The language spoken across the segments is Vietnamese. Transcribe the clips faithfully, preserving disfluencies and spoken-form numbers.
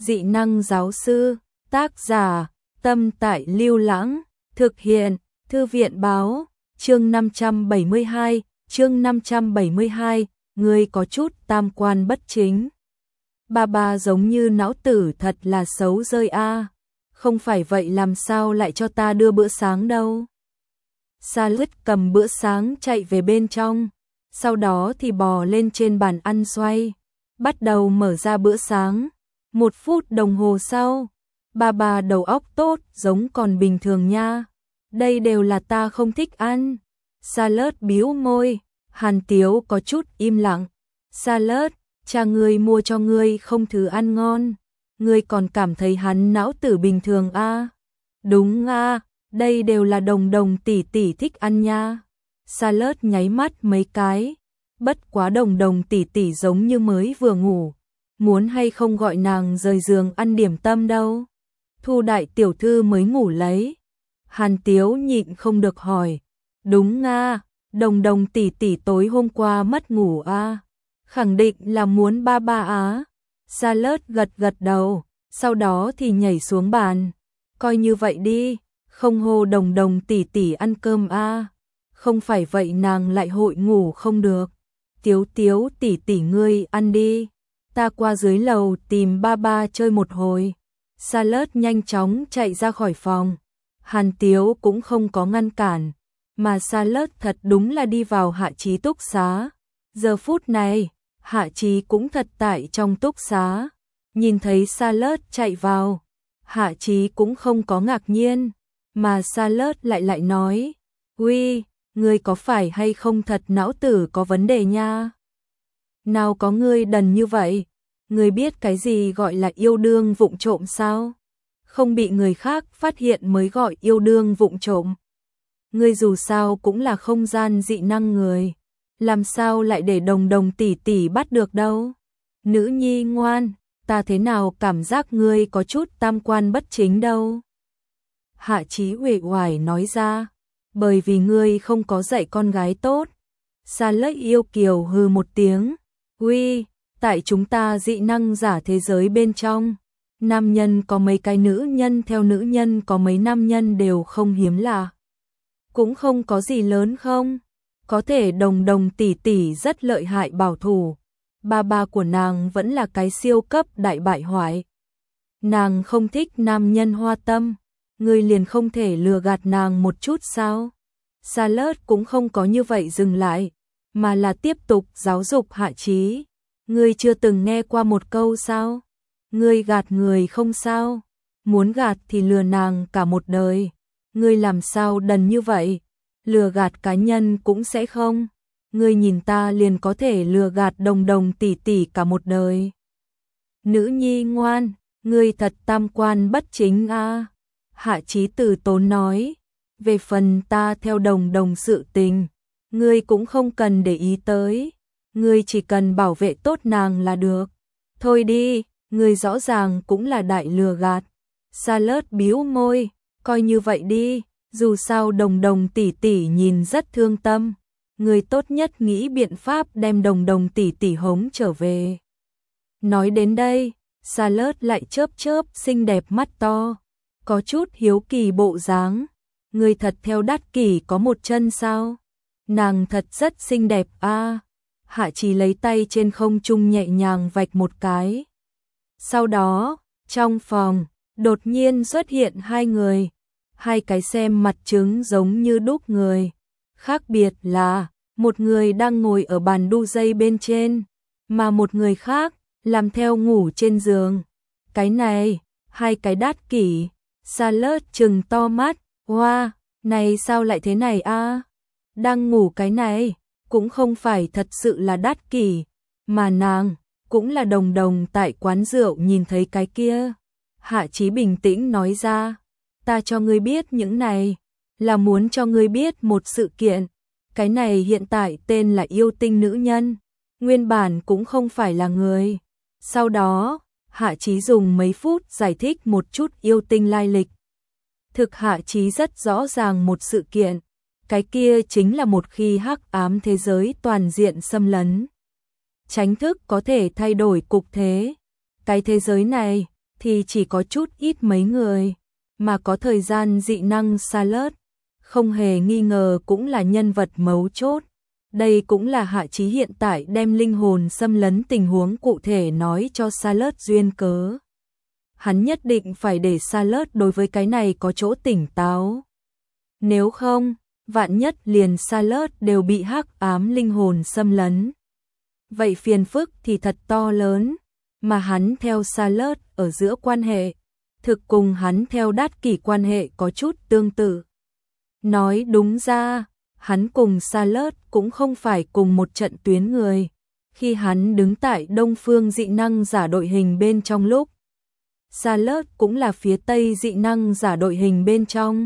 dị năng giáo sư, tác giả, Tâm Tại Lưu Lãng, thực hiện, Thư viện báo, chương năm trăm bảy mươi hai, chương năm trăm bảy mươi hai, ngươi có chút tam quan bất chính. Bà bà giống như não tử thật là xấu rơi a. Không phải vậy làm sao lại cho ta đưa bữa sáng đâu. Salad cầm bữa sáng chạy về bên trong, sau đó thì bò lên trên bàn ăn xoay, bắt đầu mở ra bữa sáng. Một phút đồng hồ sau, bà bà đầu óc tốt giống còn bình thường nha. Đây đều là ta không thích ăn. Salad bĩu môi, Hàn Tiếu có chút im lặng. Salad, cha ngươi mua cho ngươi không thứ ăn ngon, ngươi còn cảm thấy hắn não tử bình thường a? À? Đúng a, à, đây đều là Đồng Đồng tỷ tỷ thích ăn nha. Salad nháy mắt mấy cái, bất quá Đồng Đồng tỷ tỷ giống như mới vừa ngủ, muốn hay không gọi nàng rời giường ăn điểm tâm đâu. Thu đại tiểu thư mới ngủ lấy. Hàn Tiếu nhịn không được hỏi, đúng a, à, Đồng Đồng tỷ tỷ tối hôm qua mất ngủ a? À? Khẳng định là muốn ba ba á. Salad gật gật đầu, sau đó thì nhảy xuống bàn. Coi như vậy đi, không hô Đồng Đồng tỷ tỷ ăn cơm a. À. Không phải vậy nàng lại hội ngủ không được. Tiếu Tiếu tỷ tỷ ngươi ăn đi, ta qua dưới lầu tìm ba ba chơi một hồi. Salad nhanh chóng chạy ra khỏi phòng. Hàn Tiếu cũng không có ngăn cản, mà Salad thật đúng là đi vào Hạ Chí túc xá. Giờ phút này, Hạ Chí cũng thật tại trong túc xá, nhìn thấy Salad chạy vào, Hạ Chí cũng không có ngạc nhiên, mà Salad lại lại nói, "Uy, ngươi có phải hay không thật não tử có vấn đề nha? Nào có ngươi đần như vậy, ngươi biết cái gì gọi là yêu đương vụng trộm sao? Không bị người khác phát hiện mới gọi yêu đương vụng trộm. Ngươi dù sao cũng là không gian dị năng người, làm sao lại để Đồng Đồng tỷ tỷ bắt được đâu? Nữ nhi ngoan, ta thế nào cảm giác ngươi có chút tam quan bất chính đâu?" Hạ Chí uể oải nói ra, bởi vì ngươi không có dạy con gái tốt. Salad yêu kiều hừ một tiếng, uy, tại chúng ta dị năng giả thế giới bên trong, nam nhân có mấy cái nữ nhân theo nữ nhân có mấy nam nhân đều không hiếm lạ. Cũng không có gì lớn không? Có thể Đồng Đồng tỷ tỷ rất lợi hại bảo thủ, ba ba của nàng vẫn là cái siêu cấp đại bại hoại. Nàng không thích nam nhân hoa tâm, ngươi liền không thể lừa gạt nàng một chút sao? Salad cũng không có như vậy dừng lại, mà là tiếp tục giáo dục Hạ Chí. Ngươi chưa từng nghe qua một câu sao? Ngươi gạt người không sao, muốn gạt thì lừa nàng cả một đời. Ngươi làm sao đần như vậy? Lừa gạt cá nhân cũng sẽ không. Ngươi nhìn ta liền có thể lừa gạt Đồng Đồng tỷ tỷ cả một đời. Nữ nhi ngoan, ngươi thật tam quan bất chính a. À. Hạ Chí từ tốn nói, về phần ta theo Đồng Đồng sự tình, ngươi cũng không cần để ý tới, ngươi chỉ cần bảo vệ tốt nàng là được. Thôi đi, ngươi rõ ràng cũng là đại lừa gạt. Salad bĩu môi, coi như vậy đi, dù sao Đồng Đồng tỷ tỷ nhìn rất thương tâm, ngươi tốt nhất nghĩ biện pháp đem Đồng Đồng tỷ tỷ hống trở về. Nói đến đây, Salad lại chớp chớp xinh đẹp mắt to, có chút hiếu kỳ bộ dáng. Ngươi thật theo Đát Kỷ có một chân sao? Nàng thật rất xinh đẹp a. À. Hạ Chí lấy tay trên không trung nhẹ nhàng vạch một cái. Sau đó, trong phòng, đột nhiên xuất hiện hai người, hai cái xem mặt trứng giống như đúc người. Khác biệt là, một người đang ngồi ở bàn đu dây bên trên, mà một người khác, làm theo ngủ trên giường. Cái này, hai cái Đát Kỷ. Salad trừng to mắt, hoa, wow, này sao lại thế này a? À? Đang ngủ cái này, cũng không phải thật sự là Đát Kỷ, mà nàng, cũng là Đồng Đồng tại quán rượu nhìn thấy cái kia. Hạ Chí bình tĩnh nói ra, ta cho ngươi biết những này, là muốn cho ngươi biết một sự kiện. Cái này hiện tại tên là yêu tinh nữ nhân, nguyên bản cũng không phải là người. Sau đó, Hạ Chí dùng mấy phút giải thích một chút yêu tinh lai lịch. Thực Hạ Chí rất rõ ràng một sự kiện, cái kia chính là một khi hắc ám thế giới toàn diện xâm lấn, tránh thức có thể thay đổi cục thế. Cái thế giới này, thì chỉ có chút ít mấy người, mà có thời gian dị năng Charlotte, không hề nghi ngờ cũng là nhân vật mấu chốt. Đây cũng là Hạ Chí hiện tại đem linh hồn xâm lấn tình huống cụ thể nói cho Charlotte duyên cớ. Hắn nhất định phải để Charlotte đối với cái này có chỗ tỉnh táo. Nếu không, vạn nhất liền Charlotte đều bị hắc ám linh hồn xâm lấn. Vậy phiền phức thì thật to lớn, mà hắn theo Charlotte ở giữa quan hệ, thực cùng hắn theo Đát Kỷ quan hệ có chút tương tự. Nói đúng ra, hắn cùng Charlotte cũng không phải cùng một trận tuyến người. Khi hắn đứng tại Đông Phương dị năng giả đội hình bên trong lúc, Charlotte cũng là phía Tây dị năng giả đội hình bên trong.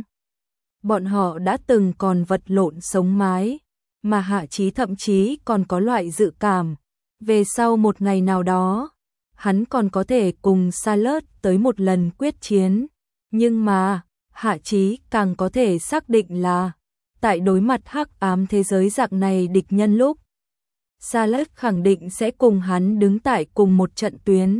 Bọn họ đã từng còn vật lộn sống mái, mà Hạ Chí thậm chí còn có loại dự cảm. Về sau một ngày nào đó, hắn còn có thể cùng Charlotte tới một lần quyết chiến. Nhưng mà, Hạ Chí càng có thể xác định là, tại đối mặt hắc ám thế giới dạng này địch nhân lúc, Charlotte khẳng định sẽ cùng hắn đứng tại cùng một trận tuyến.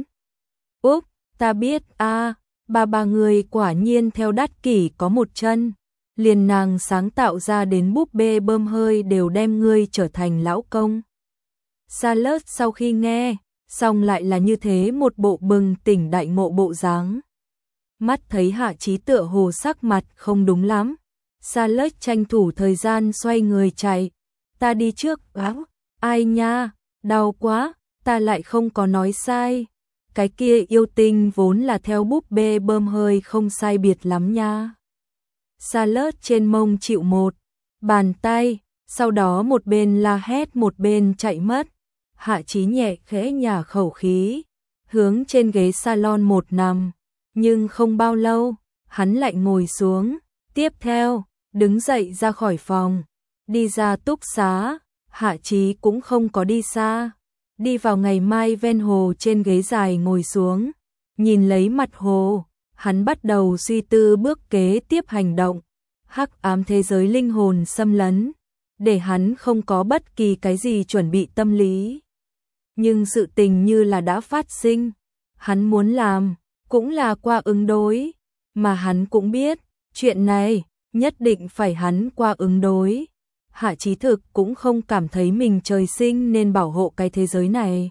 Úp, ta biết a, ba ba người quả nhiên theo Đát Kỷ có một chân. Liền nàng sáng tạo ra đến búp bê bơm hơi đều đem ngươi trở thành lão công. Charlotte sau khi nghe, xong lại là như thế một bộ bừng tỉnh đại ngộ bộ dáng. Mắt thấy Hạ Chí tựa hồ sắc mặt không đúng lắm. Charlotte tranh thủ thời gian xoay người chạy. Ta đi trước, áo, ai nha, đau quá, ta lại không có nói sai. Cái kia yêu tinh vốn là theo búp bê bơm hơi không sai biệt lắm nha. Charlotte trên mông chịu một bàn tay, sau đó một bên la hét một bên chạy mất. Hạ Chí nhẹ khẽ nhả khẩu khí, hướng trên ghế salon một nằm, nhưng không bao lâu, hắn lại ngồi xuống, tiếp theo, đứng dậy ra khỏi phòng, đi ra túc xá. Hạ Chí cũng không có đi xa, đi vào ngày mai ven hồ trên ghế dài ngồi xuống, nhìn lấy mặt hồ. Hắn bắt đầu suy tư bước kế tiếp hành động. Hắc ám thế giới linh hồn xâm lấn, để hắn không có bất kỳ cái gì chuẩn bị tâm lý. Nhưng sự tình như là đã phát sinh, hắn muốn làm, cũng là qua ứng đối, mà hắn cũng biết, chuyện này, nhất định phải hắn qua ứng đối. Hạ Chí thực cũng không cảm thấy mình trời sinh nên bảo hộ cái thế giới này.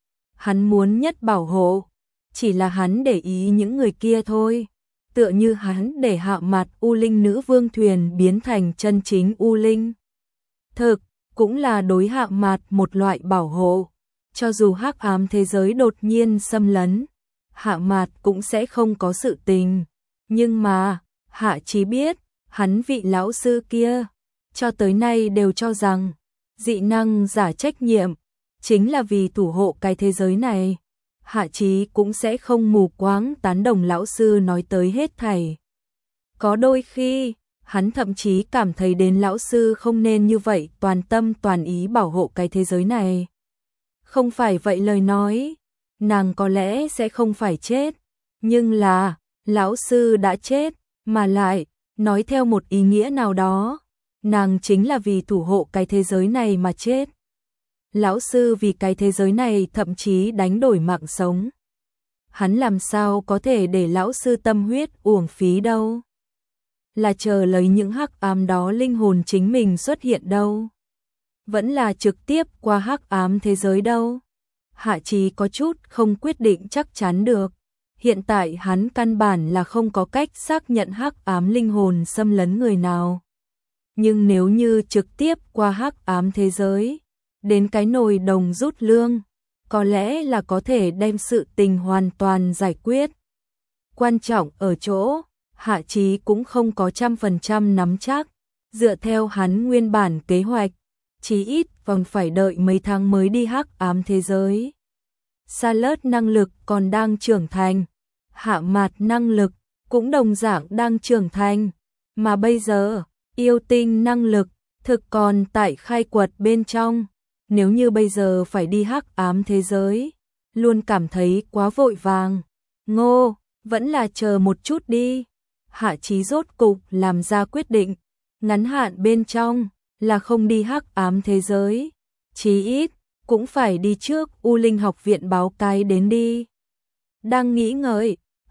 Hắn muốn nhất bảo hộ, chỉ là hắn để ý những người kia thôi. Tựa như hắn để Hạ Mạt U Linh nữ vương thuyền biến thành chân chính U Linh. Thực, cũng là đối Hạ Mạt một loại bảo hộ. Cho dù hắc ám thế giới đột nhiên xâm lấn, Hạ Mạt cũng sẽ không có sự tình. Nhưng mà, Hạ Chí biết, hắn vị lão sư kia, cho tới nay đều cho rằng, dị năng giả trách nhiệm, chính là vì thủ hộ cái thế giới này. Hạ Chí cũng sẽ không mù quáng tán đồng lão sư nói tới hết thảy. Có đôi khi, hắn thậm chí cảm thấy đến lão sư không nên như vậy toàn tâm toàn ý bảo hộ cái thế giới này. Không phải vậy lời nói, nàng có lẽ sẽ không phải chết. Nhưng là, lão sư đã chết, mà lại, nói theo một ý nghĩa nào đó, nàng chính là vì thủ hộ cái thế giới này mà chết. Lão sư vì cái thế giới này thậm chí đánh đổi mạng sống. Hắn làm sao có thể để lão sư tâm huyết uổng phí đâu. Là chờ lấy những hắc ám đó linh hồn chính mình xuất hiện đâu. Vẫn là trực tiếp qua hắc ám thế giới đâu. Hạ Chí có chút không quyết định chắc chắn được. Hiện tại hắn căn bản là không có cách xác nhận hắc ám linh hồn xâm lấn người nào. Nhưng nếu như trực tiếp qua hắc ám thế giới, đến cái nồi đồng rút lương, có lẽ là có thể đem sự tình hoàn toàn giải quyết. Quan trọng ở chỗ, Hạ Chí cũng không có trăm phần trăm nắm chắc, dựa theo hắn nguyên bản kế hoạch, chí ít còn phải đợi mấy tháng mới đi hắc ám thế giới. Charlotte năng lực còn đang trưởng thành, Hạ Mạt năng lực cũng đồng dạng đang trưởng thành, mà bây giờ, yêu tinh năng lực thực còn tại khai quật bên trong. Nếu như bây giờ phải đi hắc ám thế giới, luôn cảm thấy quá vội vàng. Ngô, vẫn là chờ một chút đi. Hạ Chí rốt cục làm ra quyết định, ngắn hạn bên trong là không đi hắc ám thế giới, chí ít cũng phải đi trước U Linh học viện báo cái đến đi. Đang nghĩ ngợi,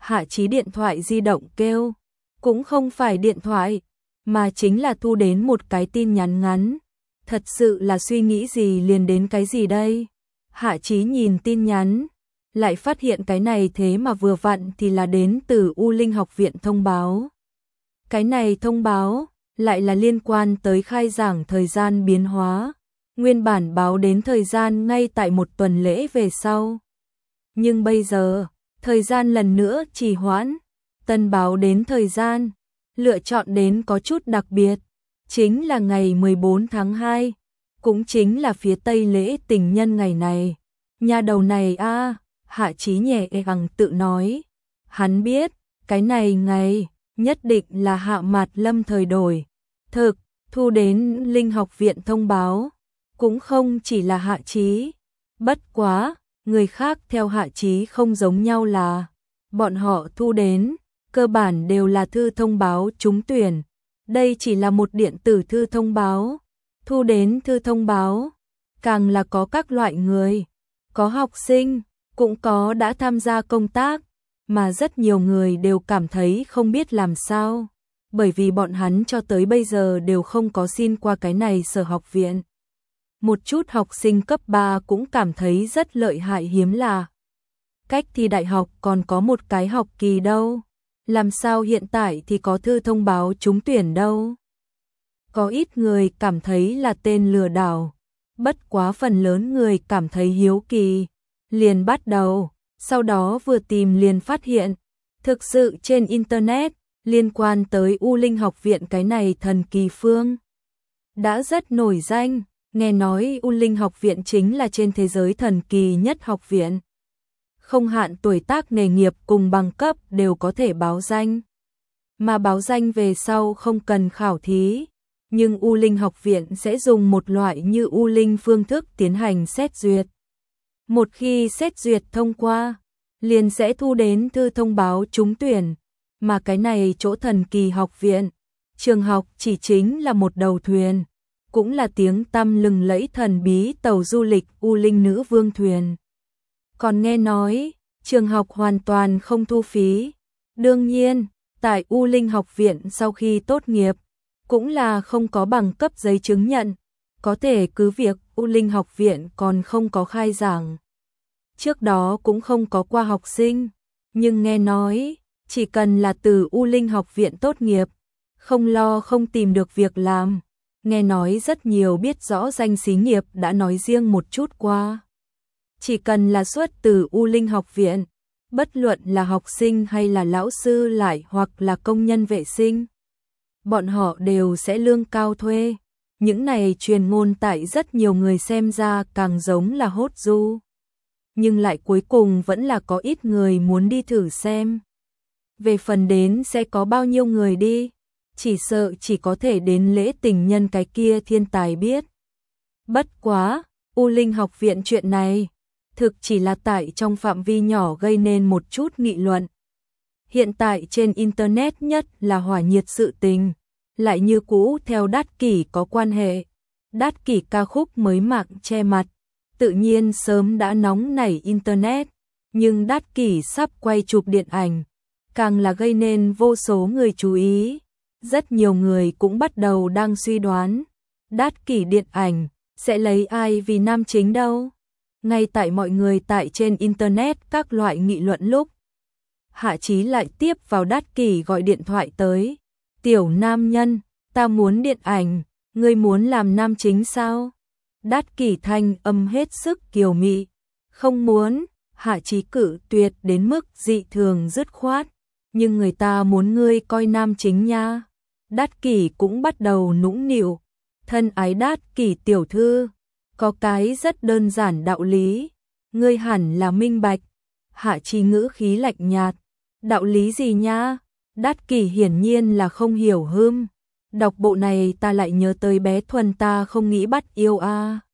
Hạ Chí điện thoại di động kêu, cũng không phải điện thoại, mà chính là thu đến một cái tin nhắn ngắn. Thật sự là suy nghĩ gì liền đến cái gì đây? Hạ Chí nhìn tin nhắn, lại phát hiện cái này thế mà vừa vặn thì là đến từ U Linh học viện thông báo. Cái này thông báo lại là liên quan tới khai giảng thời gian biến hóa. Nguyên bản báo đến thời gian ngay tại một tuần lễ về sau. Nhưng bây giờ, thời gian lần nữa trì hoãn, tân báo đến thời gian, lựa chọn đến có chút đặc biệt, chính là ngày mười bốn tháng hai, cũng chính là phía Tây lễ tình nhân ngày này. Nhà đầu này a, à, Hạ Chí nhẹ gắng tự nói, hắn biết, cái này ngày, nhất định là Hạ Mạt Lâm thời đổi. Thực, thu đến Linh học viện thông báo, cũng không chỉ là Hạ Chí, bất quá, người khác theo Hạ Chí không giống nhau là, bọn họ thu đến, cơ bản đều là thư thông báo trúng tuyển. Đây chỉ là một điện tử thư thông báo, thu đến thư thông báo, càng là có các loại người, có học sinh, cũng có đã tham gia công tác, mà rất nhiều người đều cảm thấy không biết làm sao, bởi vì bọn hắn cho tới bây giờ đều không có xin qua cái này sở học viện. Một chút học sinh cấp ba cũng cảm thấy rất lợi hại hiếm lạ. Cách thi đại học còn có một cái học kỳ đâu, làm sao hiện tại thì có thư thông báo trúng tuyển đâu. Có ít người cảm thấy là tên lừa đảo, bất quá phần lớn người cảm thấy hiếu kỳ, liền bắt đầu, sau đó vừa tìm liền phát hiện, thực sự trên internet, liên quan tới U Linh học viện cái này thần kỳ phương. Đã rất nổi danh, nghe nói U Linh học viện chính là trên thế giới thần kỳ nhất học viện. Không hạn tuổi tác nghề nghiệp cùng bằng cấp đều có thể báo danh. Mà báo danh về sau không cần khảo thí, nhưng U Linh học viện sẽ dùng một loại như U Linh phương thức tiến hành xét duyệt. Một khi xét duyệt thông qua, liền sẽ thu đến thư thông báo trúng tuyển, mà cái này chỗ thần kỳ học viện, trường học chỉ chính là một đầu thuyền, cũng là tiếng tăm lừng lẫy thần bí tàu du lịch U Linh nữ vương thuyền. Còn nghe nói, trường học hoàn toàn không thu phí. Đương nhiên, tại U Linh học viện sau khi tốt nghiệp, cũng là không có bằng cấp giấy chứng nhận, có thể cứ việc U Linh học viện còn không có khai giảng. Trước đó cũng không có qua học sinh, nhưng nghe nói, chỉ cần là từ U Linh học viện tốt nghiệp, không lo không tìm được việc làm. Nghe nói rất nhiều biết rõ danh xí nghiệp đã nói riêng một chút qua. Chỉ cần là xuất từ U Linh học viện, bất luận là học sinh hay là lão sư lại hoặc là công nhân vệ sinh, bọn họ đều sẽ lương cao thuê. Những này truyền ngôn tại rất nhiều người xem ra càng giống là hốt du. Nhưng lại cuối cùng vẫn là có ít người muốn đi thử xem. Về phần đến sẽ có bao nhiêu người đi, chỉ sợ chỉ có thể đến lễ tình nhân cái kia thiên tài biết. Bất quá, U Linh học viện chuyện này, thực chỉ là tại trong phạm vi nhỏ gây nên một chút nghị luận. Hiện tại trên Internet nhất là hỏa nhiệt sự tình, lại như cũ theo Đát Kỷ có quan hệ. Đát Kỷ ca khúc mới mạng che mặt, tự nhiên sớm đã nóng nảy Internet, nhưng Đát Kỷ sắp quay chụp điện ảnh, càng là gây nên vô số người chú ý. Rất nhiều người cũng bắt đầu đang suy đoán, Đát Kỷ điện ảnh sẽ lấy ai vì nam chính đâu. Ngay tại mọi người tại trên Internet các loại nghị luận lúc, Hạ Chí lại tiếp vào Đát Kỷ gọi điện thoại tới. Tiểu nam nhân, ta muốn điện ảnh, ngươi muốn làm nam chính sao? Đát Kỷ thanh âm hết sức kiều mị. Không muốn, Hạ Chí cự tuyệt đến mức dị thường dứt khoát. Nhưng người ta muốn ngươi coi nam chính nha. Đát Kỷ cũng bắt đầu nũng nịu. Thân ái Đát Kỷ tiểu thư, có cái rất đơn giản đạo lý, ngươi hẳn là minh bạch. Hạ Chí ngữ khí lạnh nhạt. Đạo lý gì nha? Đát Kỷ hiển nhiên là không hiểu hưm. Đọc bộ này ta lại nhớ tới bé Thuần ta không nghĩ bắt yêu a.